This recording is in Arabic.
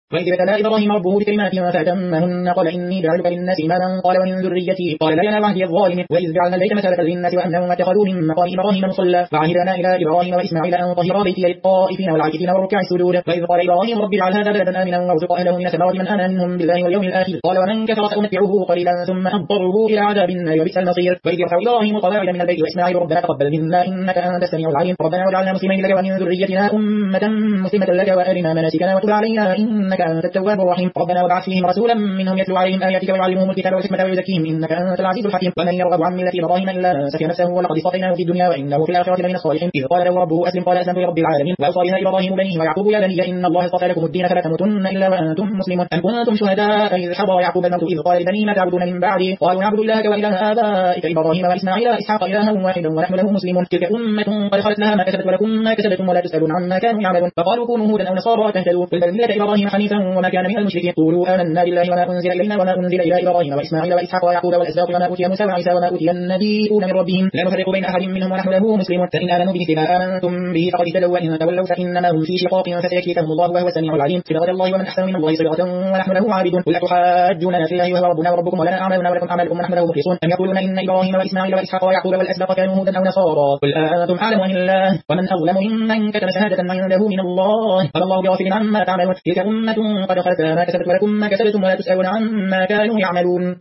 وإذ ابتلى إبراهيم ربه بكلمات فأتمهن قال إني جاعلك للناس إماما قال ومن ذريتي قال لا ينال عهدي الظالم وإذ جعلنا البيت مثابة للناس وأمنا واتخذوا من مقام إبراهيم مصلى وعهدنا إلى إبراهيم وإسماعيل أن طهرا بيتي للطائفين والعاكفين والركع السجود وإذ قال إبراهيم رب اجعل هذا بلدا آمنا وارزق أهله من الثمرات من آمن منهم بالله واليوم الآخر قال ومن كفر فأمتعه قليلا ثم أضطره إلى عذاب النار وبئس المصير وإذ يرفع إبراهيم قواعد من البيت وإسماعيل ربنا تقبل منا إنك أنت السميع العليم ربنا واجعلنا مسلمين لك ومن ذريتنا أمة مسلمة لك وأرنا مناسكنا وتب علينا إنك أنت التواب الرحيم ربنا وابعث فيهم رسولا منهم يتلو عليهم آياتك ويعلمهم الكتاب والحكمة ويزكيهم إنك أنت العزيز الحكيم ومن يرغب عن ملة إبراهيم إلا من سفه نفسه ولقد اصطفيناه في الدنيا وإنه في الآخرة لمن الصالحين إذ قال له ربه أسلم قال أسلمت لرب العالمين وأوصى بها إبراهيم بنيه ويعقوب يا بني إن الله اصطفى لكم الدين فلا تموتن إلا وأنتم مسلمون أم كنتم شهداء إذ حضر يعقوب الموت إذ قال لبنيه ما تعبدون من بعدي قالوا نعبد الله وإله آبائك إبراهيم وإسماعيل وإسحاق إلها واحدا ونحن له مسلمون تلك أمة قد خلت لها ما كسبت ولكم ما كسبتم ولا تسألون عما كانوا يعملون فقالوا كونوا هودا أو نصارى تهتدوا قل بل ملة إبراهيم حنيفا وما كان من المشركين قولوا آمنا بالله وما أنزل إلينا وما أنزل إلى إبراهيم وإسماعيل وإسحاق ويعقوب والأسباط وما أوتي موسى وعيسى وما أوتي النبيون من ربهم لا نفرق بين أحد منهم ونحن له مسلمون فإن آمنوا بمثل ما آمنتم به فقد اهتدوا وإن تولوا فإنما هم في شقاق فسيكفيكهم الله وهو السميع العليم صبغة الله ومن أحسن من الله صبغة ونحن له عابدون قل أتحاجوننا في الله وهو ربنا وربكم ولنا أعمالنا ولكم أعمالكم ونحن له مخلصون أم يقولون إن إبراهيم وإسماعيل وإسحاق ويعقوب والأسباط كانوا هودا أو نصارى قل أنتم أعلم أم الله ومن أظلم ممن كتم شهادة عنده من الله وما الله بغافل عما تعملون تلك أمة قد خلت ما كسبت ولكم ما كسبتم ولا تسألون عما كانوا يعملون